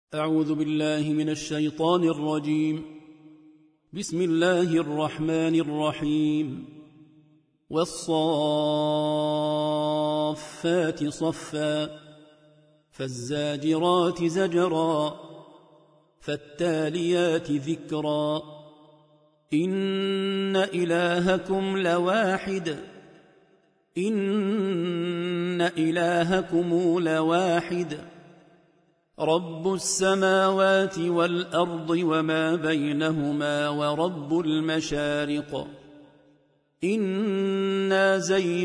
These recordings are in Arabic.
أعوذ بالله من الشيطان الرجيم. بسم الله الرحمن الرحيم. والصافات صفا فالزاجرات زجرا فالتاليات ذكرا إن إلهكم لواحد رب السماوات والأرض وما بينهما ورب المشارق إنا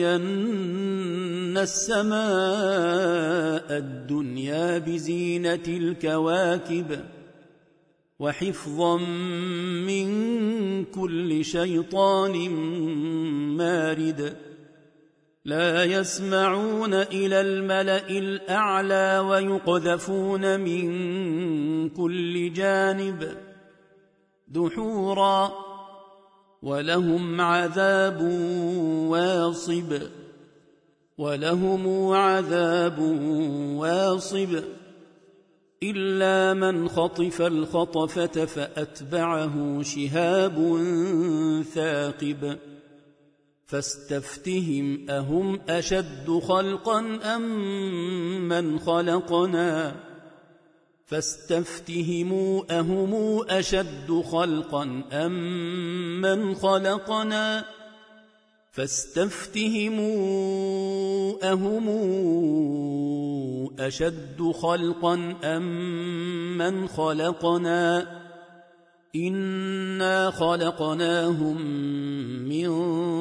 زينا السماء الدنيا بزينة الكواكب وحفظا من كل شيطان مارد لا يسمعون إلى الملأ الأعلى ويقذفون من كل جانب دحورا ولهم عذاب واصب إلا من خطف الخطفة فأتبعه شهاب ثاقب فاستفتهم أهم أشد خلقا أم من خلقنا إنا خلقناهم من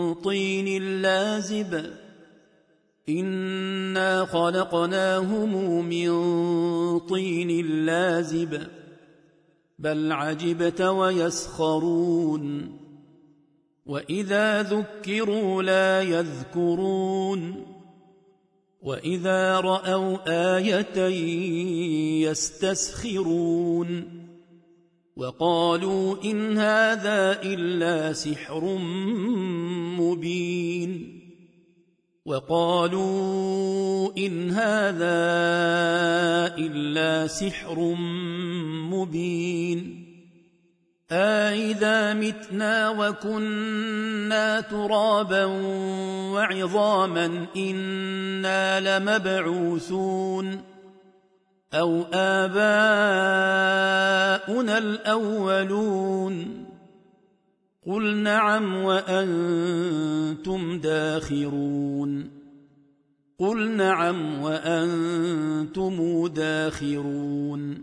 طين لازب بل عجبت ويسخرون وإذا ذكروا لا يذكرون وإذا رأوا آية يستسخرون وقالوا إن هذا إلا سحر مبين أإذا متنا وكنا ترابا وعظاما إنا لمبعوثون أو آباؤنا الأولون قل نعم وأنتم داخرون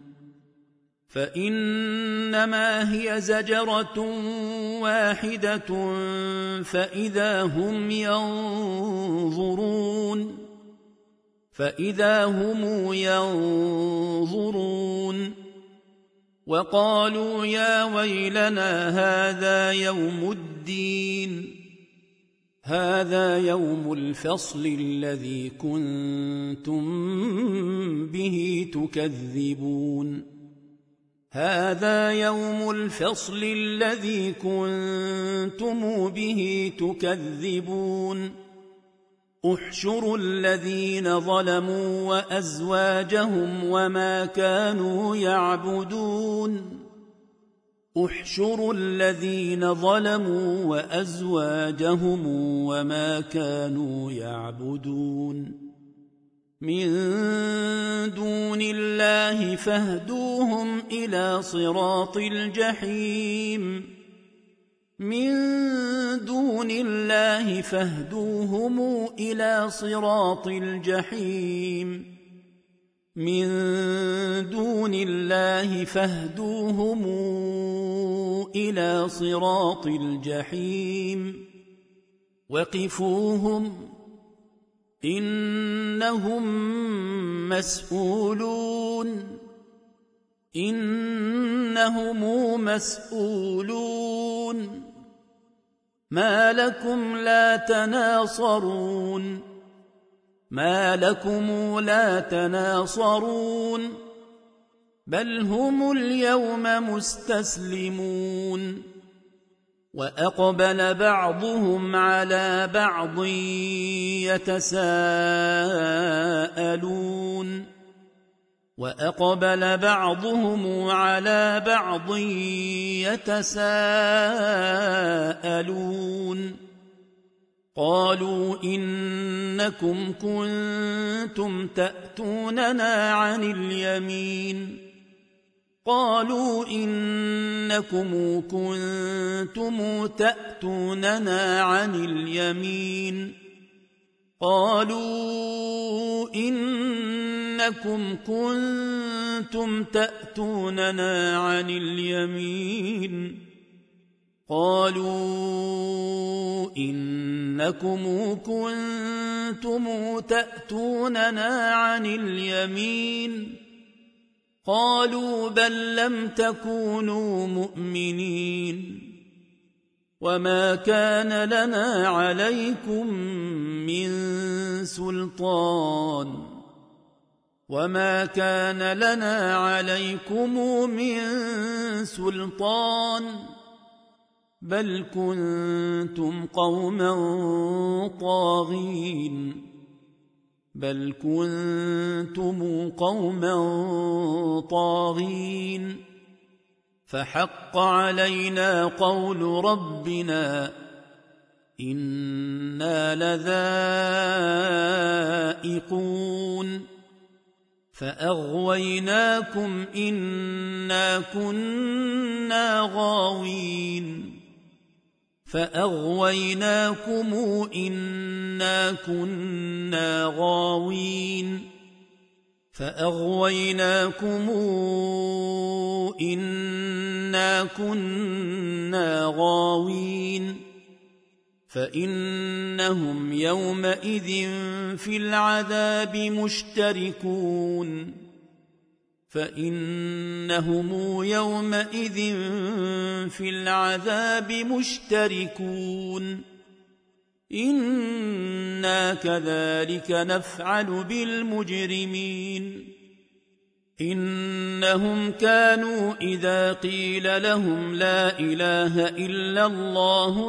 فإنما هي زجرة واحدة فإذا هم ينظرون وقالوا يا ويلنا هذا يوم الفصل الذي كنتم به تكذبون احشروا الذين ظلموا وأزواجهم وما كانوا يعبدون من دون الله فاهدوهم إلى صراط الجحيم وقفوهم إنهم مسؤولون ما لكم لا تناصرون بل هم اليوم مستسلمون وأقبل بعضهم على بعض يتساءلون وأقبل بعضهم على بعض يتساءلون قالوا إنكم كنتم تأتوننا عن اليمين قالوا إنكم كنتم تأتوننا عن اليمين قالوا إنكم كنتم تأتوننا عن اليمين قالوا إنكم كنتم تأتوننا عن اليمين قالوا بل لم تكونوا مؤمنين وما كان لنا عليكم من سلطان بل كنتم قوما طاغين فحق علينا قول ربنا إنا لذائقون فأغويناكم إنا كنا غاوين فإنهم يومئذ في العذاب مشتركون إنا كذلك نفعل بالمجرمين إنهم كانوا إذا قيل لهم لا إله إلا الله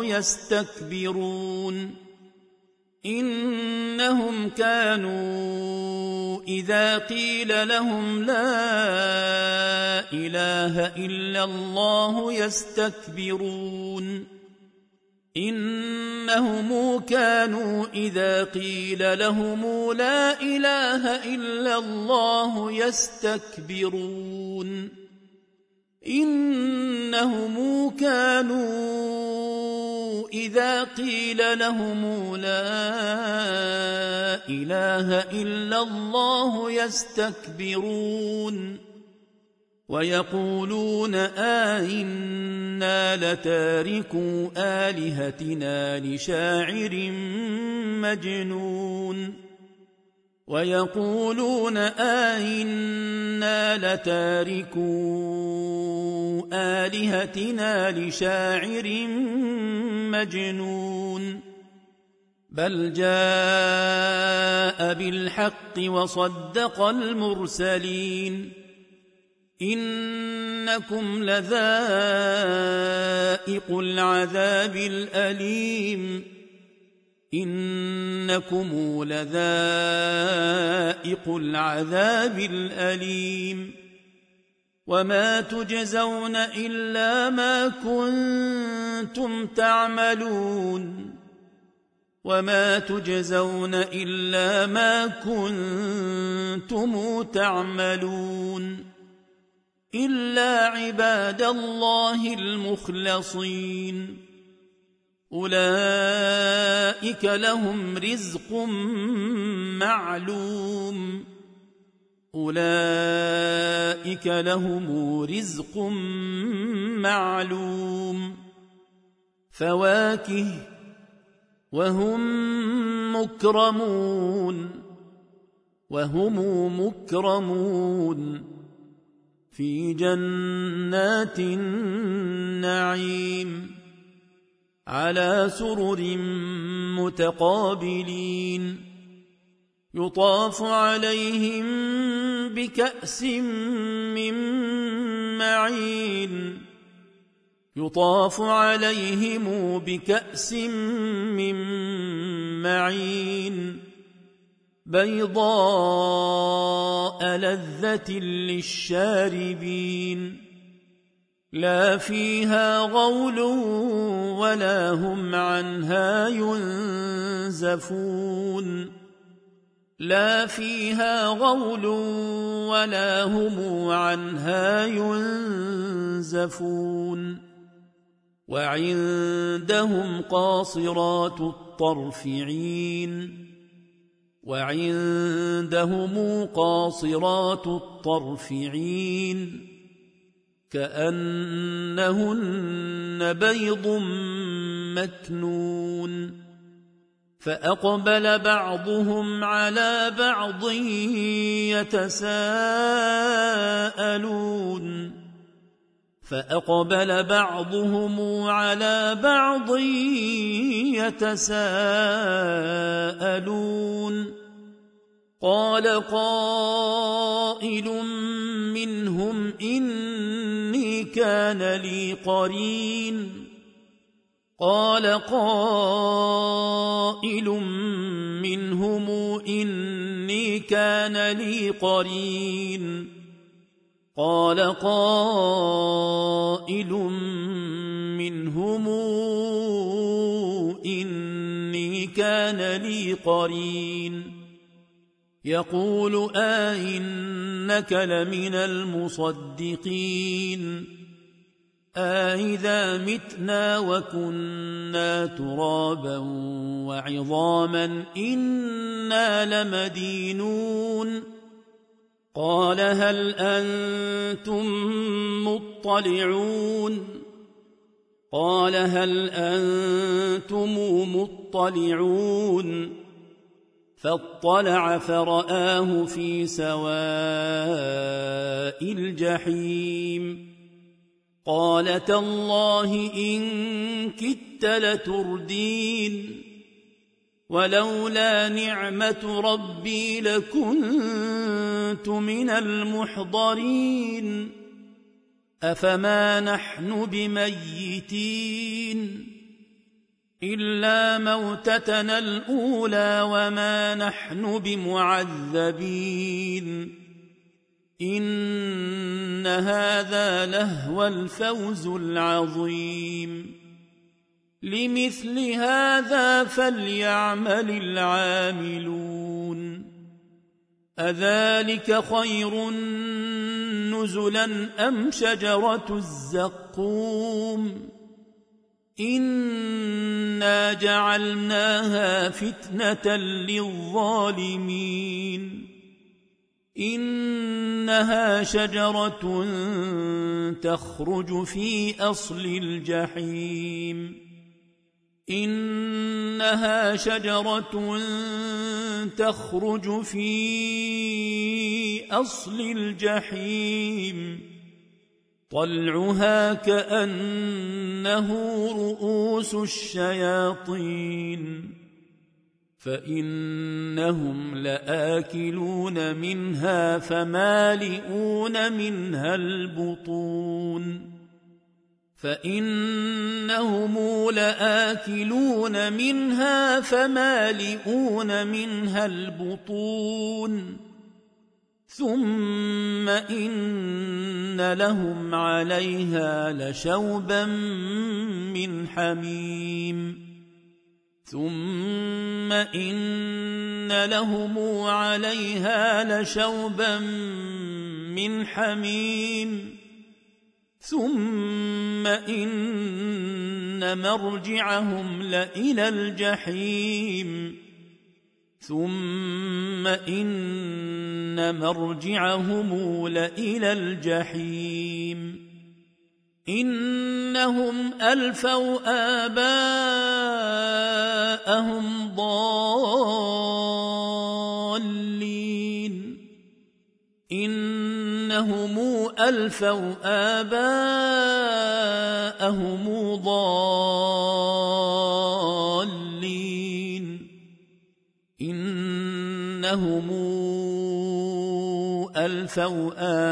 يستكبرون ويقولون أئنا لتاركو آلهتنا لشاعر مجنون بل جاء بالحق وصدق المرسلين إنكم لذائق العذاب الأليم وما تجزون إلا ما كنتم تعملون إلا عباد الله المخلصين أولئك لهم رزق معلوم فواكه وهم مكرمون في جنات النعيم على سرر متقابلين يطاف عليهم بكأس من معين بيضاء لذة للشاربين لا فيها غول ولا هم عنها ينزفون لا فيها غول ولا هم عنها ينزفون وعندهم قاصرات الطرف عين وعندهم قاصرات الطرف عين كأنهن بيض مكنون فأقبل بعضهم على بعض يتساءلون فأقبل بعضهم على بعض يتساءلون قال قائل منهم إني كان لي قرين قال قائل منهم إني كان لي قرين قال قائل منهم إني كان لي قرين يقول أئنك لمن المصدقين أئذا متنا وكنا ترابا وعظاما إنا لمدينون قال هل أنتم مطلعون قال هل أنتم مطلعون فاطلع فرآه في سواء الجحيم قال تالله إن كدت لتردين ولولا نعمة ربي لكنت من المحضرين أفما نحن بميتين إلا موتتنا الأولى وما نحن بمعذبين إن هذا لهو الفوز العظيم لمثل هذا فليعمل العاملون أذلك خير نزلا أم شجرة الزقوم إنا جعلناها فتنة للظالمين إنها شجرة تخرج في أصل الجحيم إنها شجرة تخرج في أصل الجحيم طلعها كأنه رؤوس الشياطين فإنهم لآكلون منها فمالئون منها البطون فإنهم لآكلون منها فمالئون منها البطون ثم إن لهم عليها لشوبا من حميم ثم إن لهم عليها لشوبا من حميم ثم إن مرجعهم لإلى الجحيم ثم إن مرجعهم لإلى الجحيم إنهم ألفوا آباءهم ضالين إنهم ألفوا آباءهم ضالين إنهم ألفوا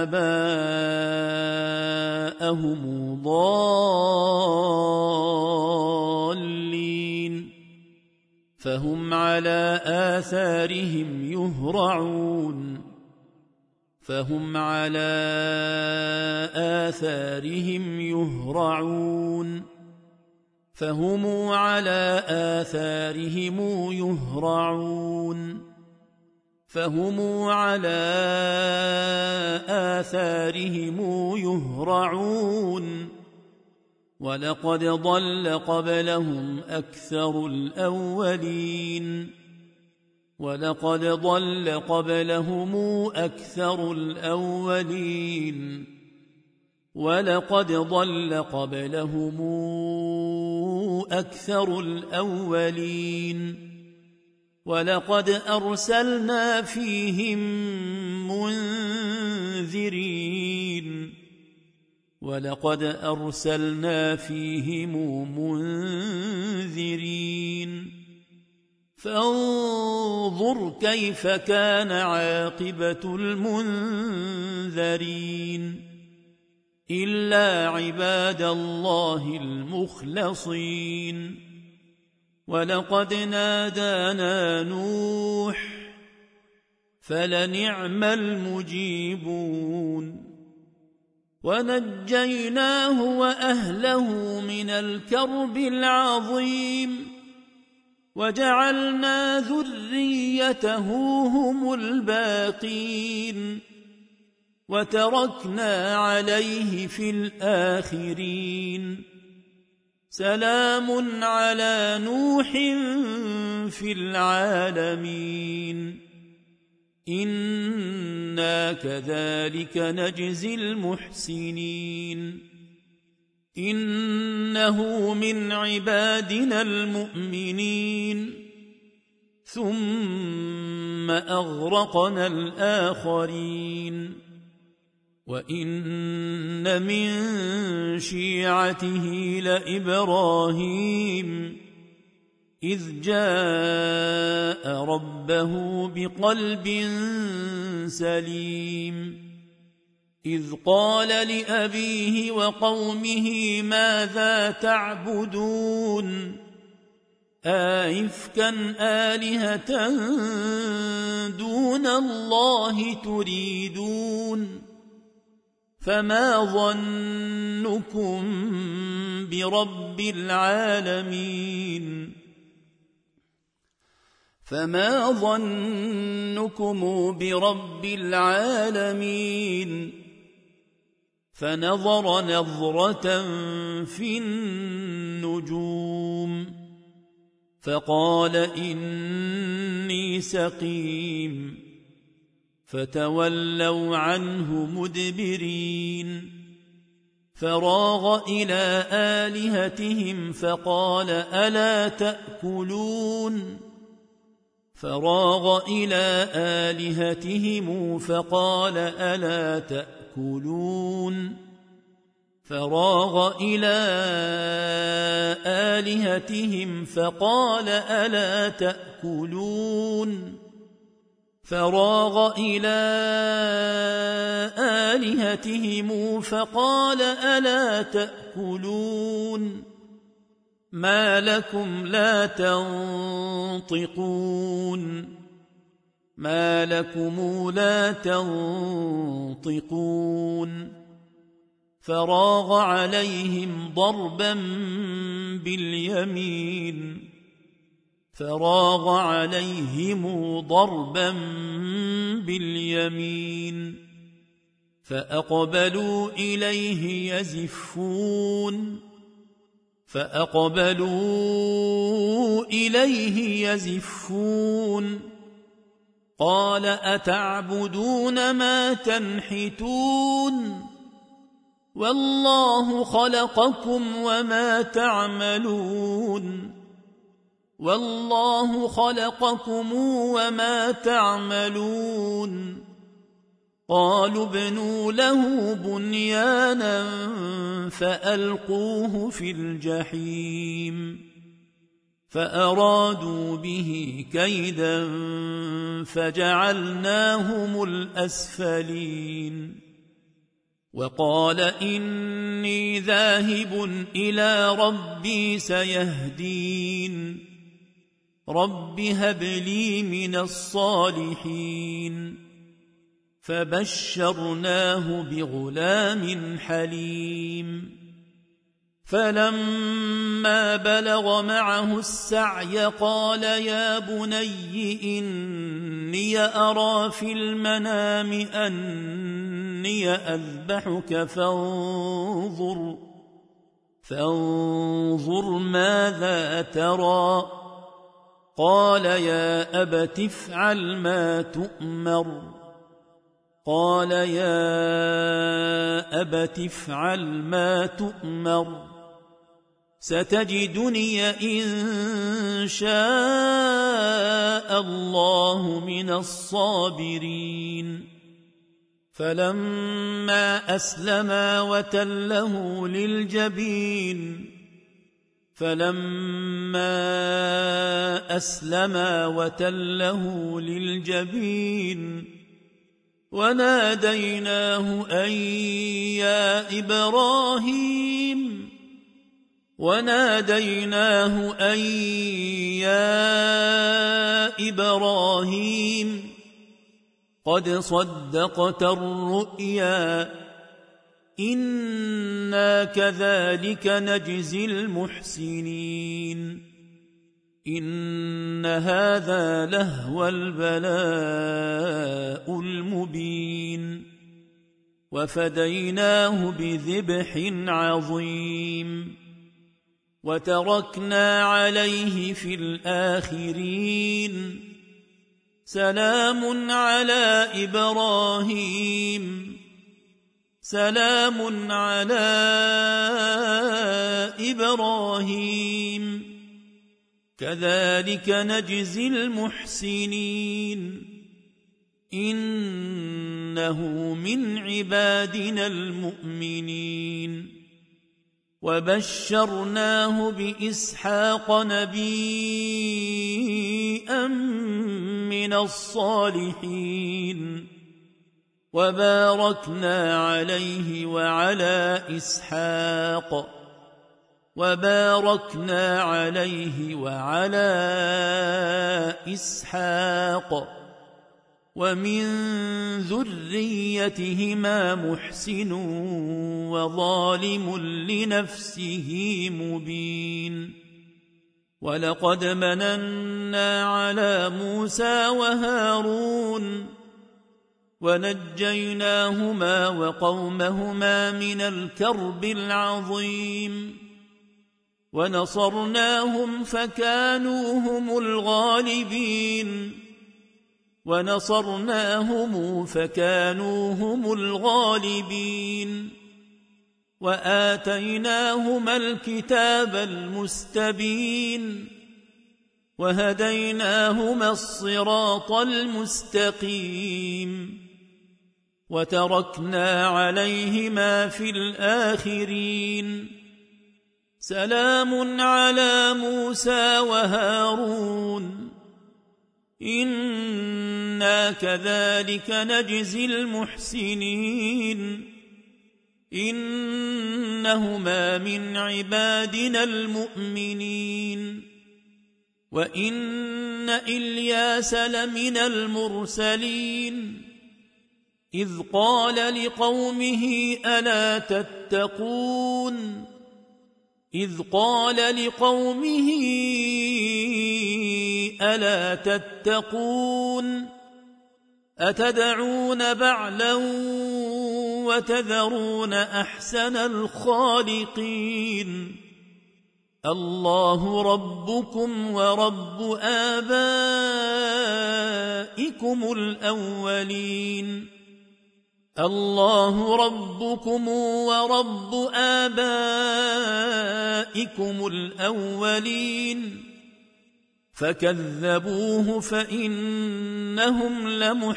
آباءهم ضالين فهم على آثارهم يهرعون فهم على آثارهم يهرعون فهم على آثارهم يهرعون فهم على آثارهم يهرعون ولقد ضل قبلهم أكثر الأولين ولقد ضل قبلهم أكثر الأولين ولقد ضل قبلهم أكثر الأولين ولقد أرسلنا فيهم منذرين ولقد أرسلنا فيهم منذرين فانظر كيف كان عاقبة المنذرين إلا عباد الله المخلصين ولقد نادانا نوح فلنعم المجيبون ونجيناه وأهله من الكرب العظيم وجعلنا ذريته هم الباقين وتركنا عليه في الآخرين سلام على نوح في العالمين إنا كذلك نجزي المحسنين إنه من عبادنا المؤمنين ثم أغرقنا الآخرين وإن من شيعته لإبراهيم إذ جاء ربه بقلب سليم إذ قال لأبيه وقومه ماذا تعبدون أئفكا آلهة دون الله تريدون فما ظنكم برب العالمين فما ظنكم برب العالمين فنظر نظرة في النجوم فقال إني سقيم فتولوا عنه مدبرين فراغ إلى آلهتهم فقال ألا تأكلون فراغ إلى آلهتهم فقال ألا تأكلون فراغ إلى آلهتهم فقال ألا تأكلون فراغ إلى آلهتهم فقال ألا تأكلون ما لكم لا تنطقون ما لكم لا تنطقون فراغ عليهم ضربا باليمين فراغ عليهم ضربا باليمين فأقبلوا إليه يزفون فأقبلوا إليه يزفون قال أتعبدون ما تنحتون والله خلقكم وما تعملون والله خلقكم وما تعملون قالوا ابنوا له بنيانا فألقوه في الجحيم فأرادوا به كيدا فجعلناهم الأسفلين وقال إني ذاهب إلى ربي سيهدين رب هب لي من الصالحين فبشرناه بغلام حليم فلما بلغ معه السعي قال يا بني إني أرى في المنام أني أذبحك فانظر ماذا ترى قال يا أبت افعل ما تؤمر قال يا أبت افعل ما تؤمر ستجدني إن شاء الله من الصابرين فلما أسلما وتله للجبين وناديناه أن يا إبراهيم قد صدقت الرؤيا إنا كذلك نجزي المحسنين إن هذا لهو البلاء المبين وفديناه بذبح عظيم وتركنا عليه في الآخرين سلام على إبراهيم كذلك نجزي المحسنين إنه من عبادنا المؤمنين وبشرناه بإسحاق نبيا من الصالحين وباركنا عليه وعلى إسحاق ومن ذريتهما محسن وظالم لنفسه مبين ولقد مننا على موسى وهارون ونجيناهما وقومهما من الكرب العظيم ونصرناهم فكانوا هم الغالبين وآتيناهما الكتاب المستبين وهديناهما الصراط المستقيم وتركنا عليهما في الآخرين سلام على موسى وهارون إنا كذلك نجزي المحسنين إنهما من عبادنا المؤمنين وإن إلياس لمن المرسلين إذ قال لقومه ألا تتقون أتدعون بعلا وتذرون أحسن الخالقين الله ربكم ورب آبائكم الأولين فكذبوه فإنهم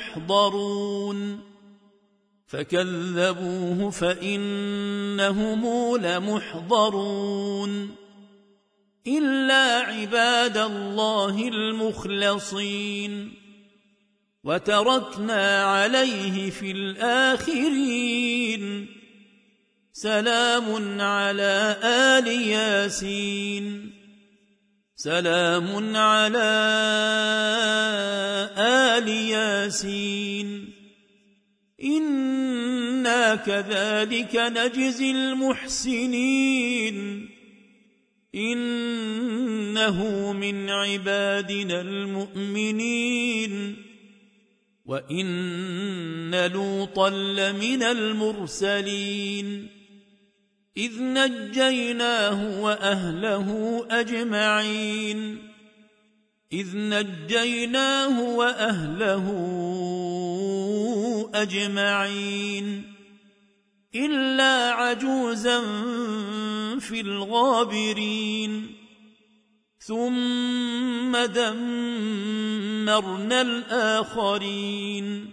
لمحضرون إلا عباد الله المخلصين وتركنا عليه في الآخرين سلام على آل ياسين سلام على آل ياسين إنا كذلك نجزي المحسنين إنه من عبادنا المؤمنين وإن لوطا لمن المرسلين إذ نجيناه وأهله أجمعين إلا عجوزا في الغابرين ثم دمرنا الآخرين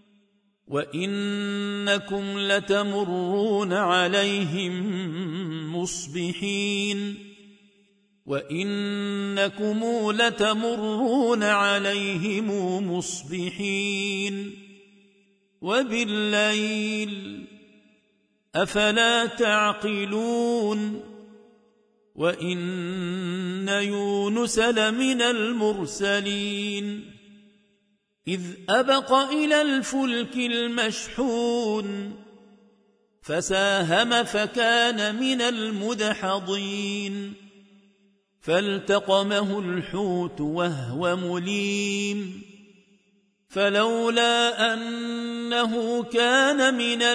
وإنكم لتمرون عليهم مصبحين وبالليل أفلا تعقلون وإن يونس لمن المرسلين إذ أبق إلى الفلك المشحون فساهم فكان من المدحضين فالتقمه الحوت وهو مليم فلولا أنه كان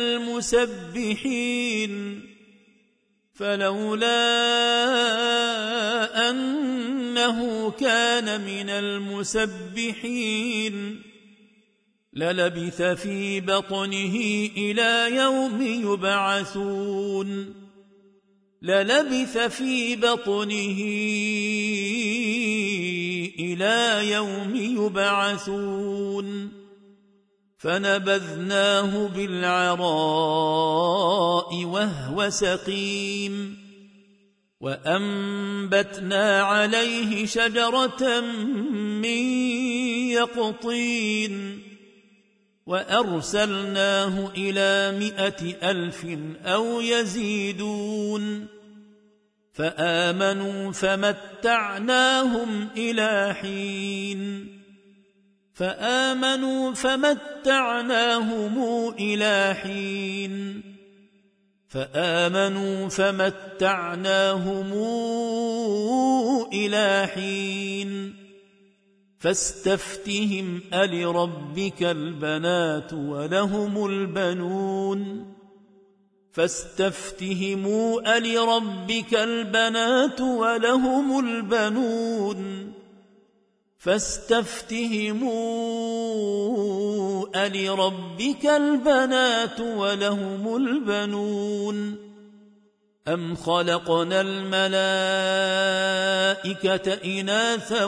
من المسبحين للبث في بطنه إلى يوم يبعثون فنبذناه بالعراء وهو سقيم وأنبتنا عليه شجرة من يقطين وأرسلناه إلى 100,000 أو يزيدون فآمنوا فمتعناهم إلى حين فاستفتهم ألربك البنات ولهم البنون أم خلقنا الملائكة إناثا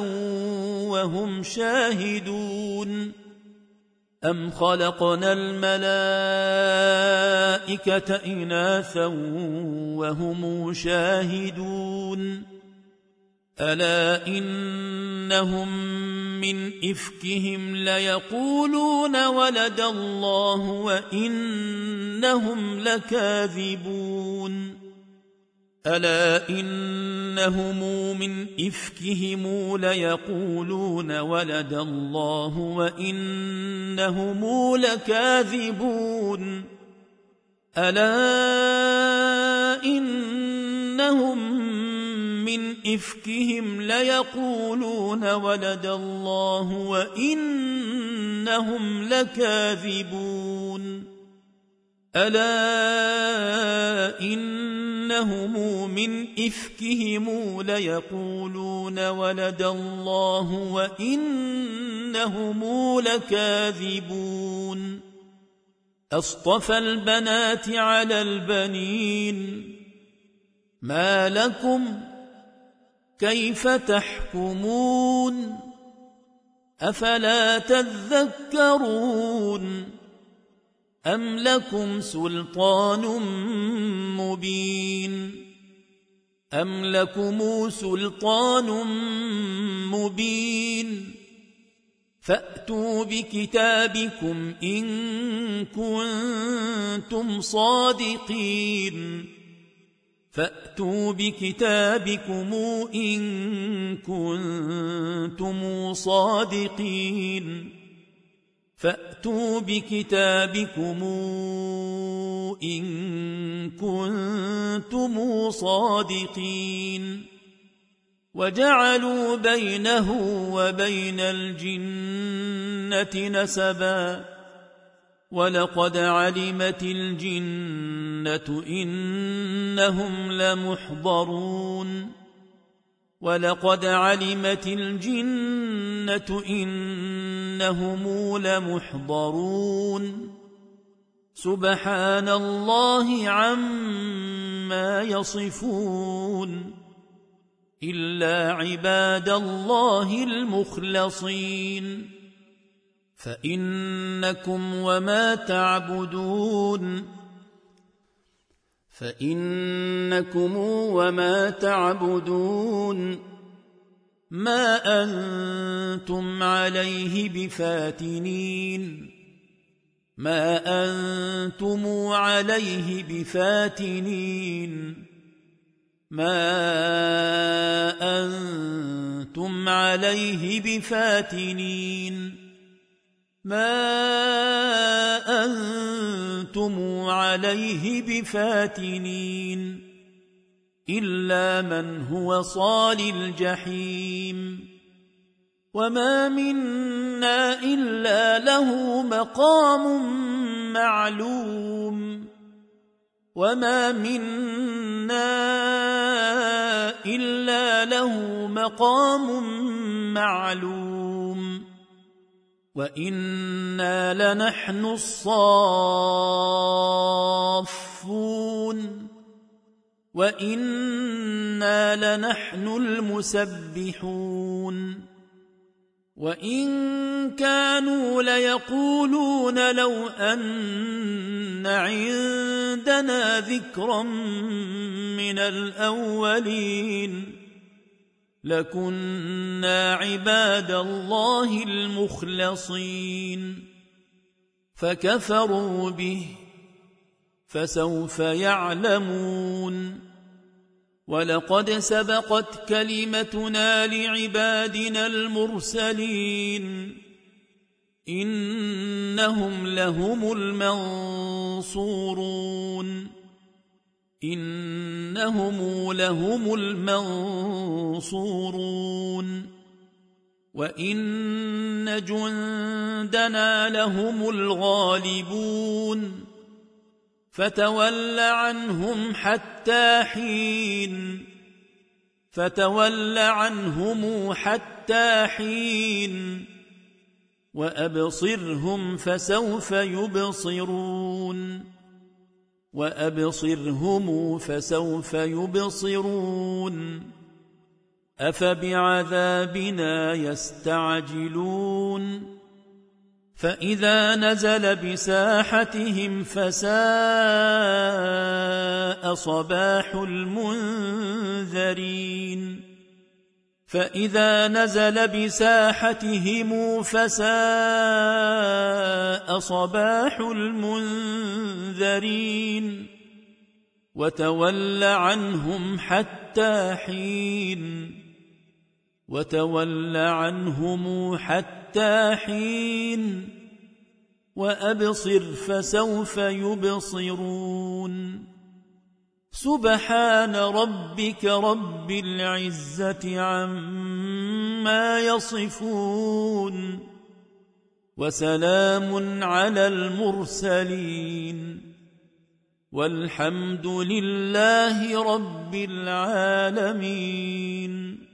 وهم شاهدون ألا إنهم من إفكهم ليقولون ولد الله وإنهم لكاذبون ألا إنهم من إفكهم ليقولون ولد الله وإنهم لكاذبون ألا إنهم من إفكهم ليقولون ولد الله وإنهم لكاذبون أصطفى البنات على البنين ما لكم كيف تحكمون أفلا تذكرون أم لكم سلطان مبين فأتوا بكتابكم إن كنتم صادقين فأتوا بكتابكم إن كنتم صادقين فأتوا بكتابكم إن كنتم صادقين وجعلوا بينه وبين الجنة نسبا ولقد علمت الجنة إنهم لمحضرون ولقد علمت الجنة إنهم لمحضرون سبحان الله عما يصفون إلا عباد الله المخلصين فإنكم وما تعبدون ما أنتم عليه بفاتنين إلا من هو صال الجحيم وما منا إلا له مقام معلوم وإنا لنحن الصافون وإنا لنحن المسبحون وإن كانوا ليقولون لو أن عندنا ذكرا من الأولين لكنا عباد الله المخلصين فكفروا به فسوف يعلمون ولقد سبقت كلمتنا لعبادنا المرسلين إنهم لهم المنصورون وإن جندنا لهم الغالبون فتول عنهم حتى حين وأبصرهم فسوف يبصرون أفبعذابنا يستعجلون فإذا نزل بساحتهم فساء صباح المنذرين وتول عنهم حتى حين وأبصر فسوف يبصرون سبحان ربك رب العزة عما يصفون وسلام على المرسلين والحمد لله رب العالمين.